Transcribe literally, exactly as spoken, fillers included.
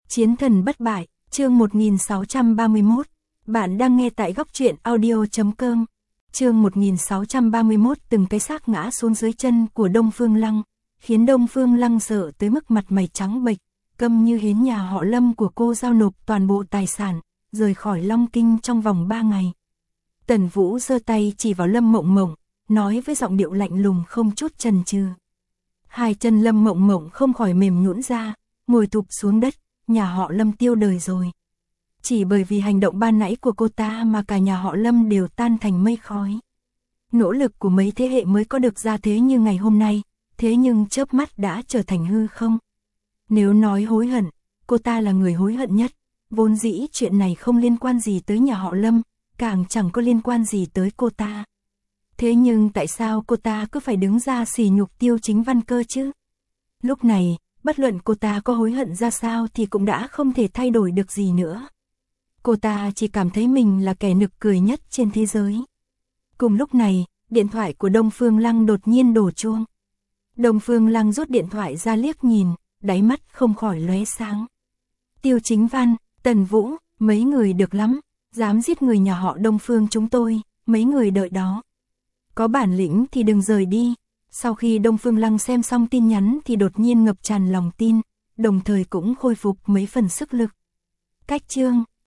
Chiến thần bất bại, chương một nghìn sáu trăm ba mươi mốt. Bạn đang nghe tại góc truyện audio chấm com. Chương một nghìn sáu trăm ba mươi mốt. Từng cái xác ngã xuống dưới chân của Đông Phương Lăng, khiến Đông Phương Lăng sợ tới mức mặt mày trắng bệch, câm như hến nhà họ Lâm của cô giao nộp toàn bộ tài sản, rời khỏi Long Kinh trong vòng ba ngày. Tần Vũ giơ tay chỉ vào Lâm Mộng Mộng, nói với giọng điệu lạnh lùng không chút chần chừ. Hai chân Lâm Mộng Mộng không khỏi mềm nhũn ra, ngồi thụp xuống đất. Nhà họ Lâm tiêu đời rồi. Chỉ bởi vì hành động ban nãy của cô ta mà cả nhà họ Lâm đều tan thành mây khói. Nỗ lực của mấy thế hệ mới có được ra thế như ngày hôm nay, thế nhưng chớp mắt đã trở thành hư không. Nếu nói hối hận, cô ta là người hối hận nhất. Vốn dĩ chuyện này không liên quan gì tới nhà họ Lâm, càng chẳng có liên quan gì tới cô ta. Thế nhưng tại sao cô ta cứ phải đứng ra sỉ nhục Tiêu Chính Văn cơ chứ? Lúc này, bất luận cô ta có hối hận ra sao thì cũng đã không thể thay đổi được gì nữa. Cô ta chỉ cảm thấy mình là kẻ nực cười nhất trên thế giới. Cùng lúc này, điện thoại của Đông Phương Lăng đột nhiên đổ chuông. Đông Phương Lăng rút điện thoại ra liếc nhìn, đáy mắt không khỏi lóe sáng. Tiêu Chính Văn, Tần Vũ, mấy người được lắm, dám giết người nhà họ Đông Phương chúng tôi, mấy người đợi đó. Có bản lĩnh thì đừng rời đi. Sau khi Đông Phương Lăng xem xong tin nhắn thì đột nhiên ngập tràn lòng tin, đồng thời cũng khôi phục mấy phần sức lực. Cách chương,